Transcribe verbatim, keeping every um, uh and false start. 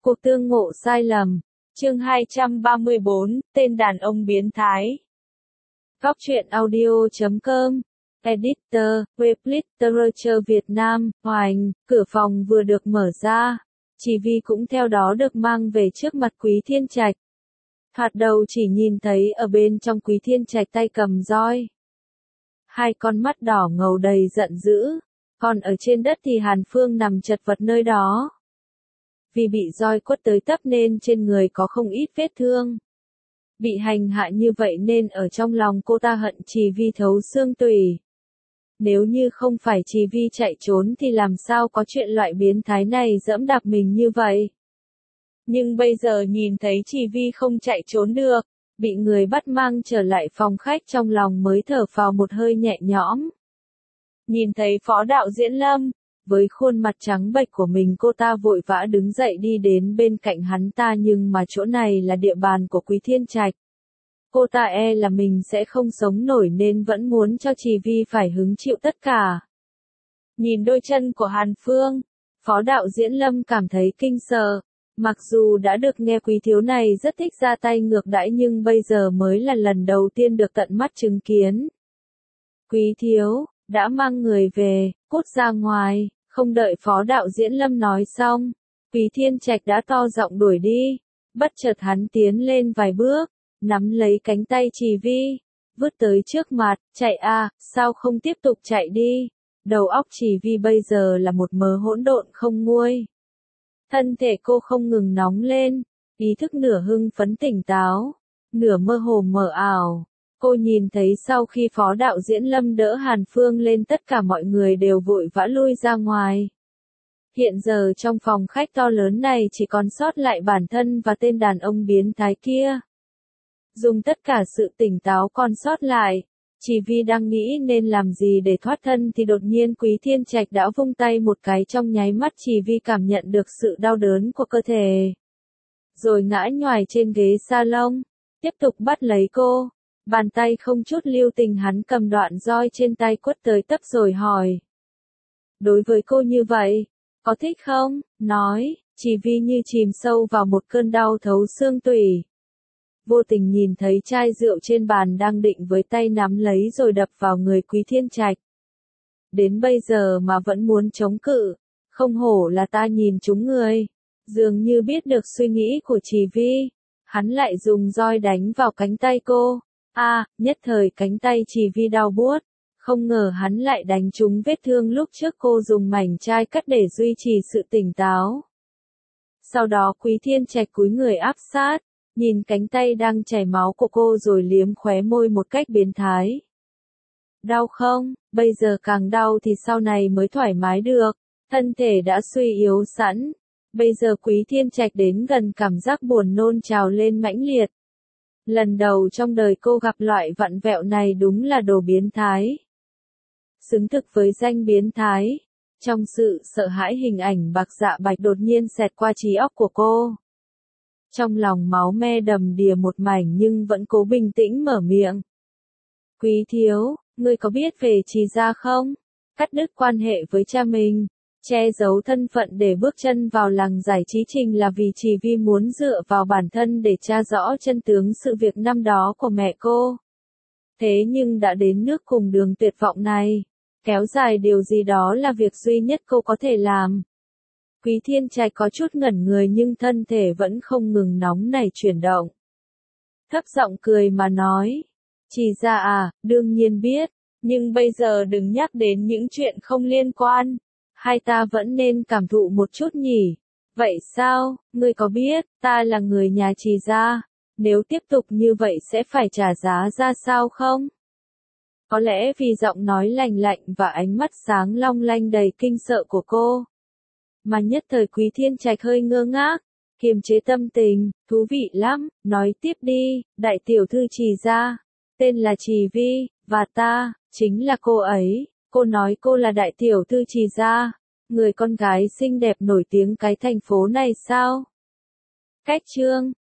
Cuộc tương ngộ sai lầm. Chương hai trăm ba mươi bốn, tên đàn ông biến thái. Góc truyện audio chấm com. Editor, web literature Việt Nam, Hoành, cửa phòng vừa được mở ra. Chỉ Vi cũng theo đó được mang về trước mặt Quý Thiên Trạch. Thoạt đầu chỉ nhìn thấy ở bên trong Quý Thiên Trạch tay cầm roi. Hai con mắt đỏ ngầu đầy giận dữ. Còn ở trên đất thì Hàn Phương nằm chật vật nơi đó. Vì bị roi quất tới tấp nên trên người có không ít vết thương. Bị hành hạ như vậy nên ở trong lòng cô ta hận Chỉ Vi thấu xương tủy. Nếu như không phải Chỉ Vi chạy trốn thì làm sao có chuyện loại biến thái này dẫm đạp mình như vậy. Nhưng bây giờ nhìn thấy Chỉ Vi không chạy trốn được, bị người bắt mang trở lại phòng khách trong lòng mới thở phào một hơi nhẹ nhõm. Nhìn thấy Phó Đạo Diễn Lâm, với khuôn mặt trắng bệch của mình cô ta vội vã đứng dậy đi đến bên cạnh hắn ta nhưng mà chỗ này là địa bàn của Quý Thiên Trạch. Cô ta e là mình sẽ không sống nổi nên vẫn muốn cho Chỉ Vi phải hứng chịu tất cả. Nhìn đôi chân của Hàn Phương, Phó Đạo Diễn Lâm cảm thấy kinh sợ. Mặc dù đã được nghe Quý Thiếu này rất thích ra tay ngược đãi nhưng bây giờ mới là lần đầu tiên được tận mắt chứng kiến. Quý Thiếu, đã mang người về, cút ra ngoài, không đợi Phó Đạo Diễn Lâm nói xong. Quý Thiên Trạch đã to giọng đuổi đi, bất chợt hắn tiến lên vài bước, nắm lấy cánh tay Chỉ Vi, vứt tới trước mặt, chạy à, sao không tiếp tục chạy đi, đầu óc Chỉ Vi bây giờ là một mớ hỗn độn không nguôi. Thân thể cô không ngừng nóng lên, ý thức nửa hưng phấn tỉnh táo, nửa mơ hồ mờ ảo. Cô nhìn thấy sau khi Phó Đạo Diễn Lâm đỡ Hàn Phương lên tất cả mọi người đều vội vã lui ra ngoài. Hiện giờ trong phòng khách to lớn này chỉ còn sót lại bản thân và tên đàn ông biến thái kia. Dùng tất cả sự tỉnh táo còn sót lại, Chỉ Vi đang nghĩ nên làm gì để thoát thân thì đột nhiên Quý Thiên Trạch đã vung tay một cái trong nháy mắt Chỉ Vi cảm nhận được sự đau đớn của cơ thể. Rồi ngã nhoài trên ghế salon, tiếp tục bắt lấy cô. Bàn tay không chút lưu tình hắn cầm đoạn roi trên tay quất tới tấp rồi hỏi. Đối với cô như vậy, có thích không? Nói, Chỉ Vi như chìm sâu vào một cơn đau thấu xương tủy. Vô tình nhìn thấy chai rượu trên bàn đang định với tay nắm lấy rồi đập vào người Quý Thiên Trạch. Đến bây giờ mà vẫn muốn chống cự, không hổ là ta nhìn trúng người. Dường như biết được suy nghĩ của Chỉ Vi, hắn lại dùng roi đánh vào cánh tay cô. A, à, nhất thời cánh tay Chỉ Vi đau buốt, không ngờ hắn lại đánh trúng vết thương lúc trước cô dùng mảnh chai cắt để duy trì sự tỉnh táo. Sau đó Quý Thiên Trạch cúi người áp sát, nhìn cánh tay đang chảy máu của cô rồi liếm khóe môi một cách biến thái. Đau không? Bây giờ càng đau thì sau này mới thoải mái được, thân thể đã suy yếu sẵn. Bây giờ Quý Thiên Trạch đến gần cảm giác buồn nôn trào lên mãnh liệt. Lần đầu trong đời cô gặp loại vặn vẹo này đúng là đồ biến thái. Xứng thực với danh biến thái. Trong sự sợ hãi hình ảnh bạc dạ bạch đột nhiên xẹt qua trí óc của cô. Trong lòng máu me đầm đìa một mảnh nhưng vẫn cố bình tĩnh mở miệng. Quý Thiếu, ngươi có biết về Trì gia không? Cắt đứt quan hệ với cha mình. Che giấu thân phận để bước chân vào làng giải trí trình là vì Chỉ Vi muốn dựa vào bản thân để tra rõ chân tướng sự việc năm đó của mẹ cô. Thế nhưng đã đến nước cùng đường tuyệt vọng này, kéo dài điều gì đó là việc duy nhất cô có thể làm. Quý Thiên Trạch có chút ngẩn người nhưng thân thể vẫn không ngừng nóng nảy chuyển động. Thấp giọng cười mà nói, Chỉ gia à, đương nhiên biết, nhưng bây giờ đừng nhắc đến những chuyện không liên quan. Hai ta vẫn nên cảm thụ một chút nhỉ. Vậy sao, ngươi có biết, ta là người nhà Trì gia, nếu tiếp tục như vậy sẽ phải trả giá ra sao không? Có lẽ vì giọng nói lành lạnh và ánh mắt sáng long lanh đầy kinh sợ của cô, mà nhất thời Quý Thiên Trạch hơi ngơ ngác, kiềm chế tâm tình, thú vị lắm, nói tiếp đi, đại tiểu thư Trì gia, tên là Chỉ Vi, và ta, chính là cô ấy. Cô nói cô là đại tiểu thư Trì gia, người con gái xinh đẹp nổi tiếng cái thành phố này sao? Cách chương,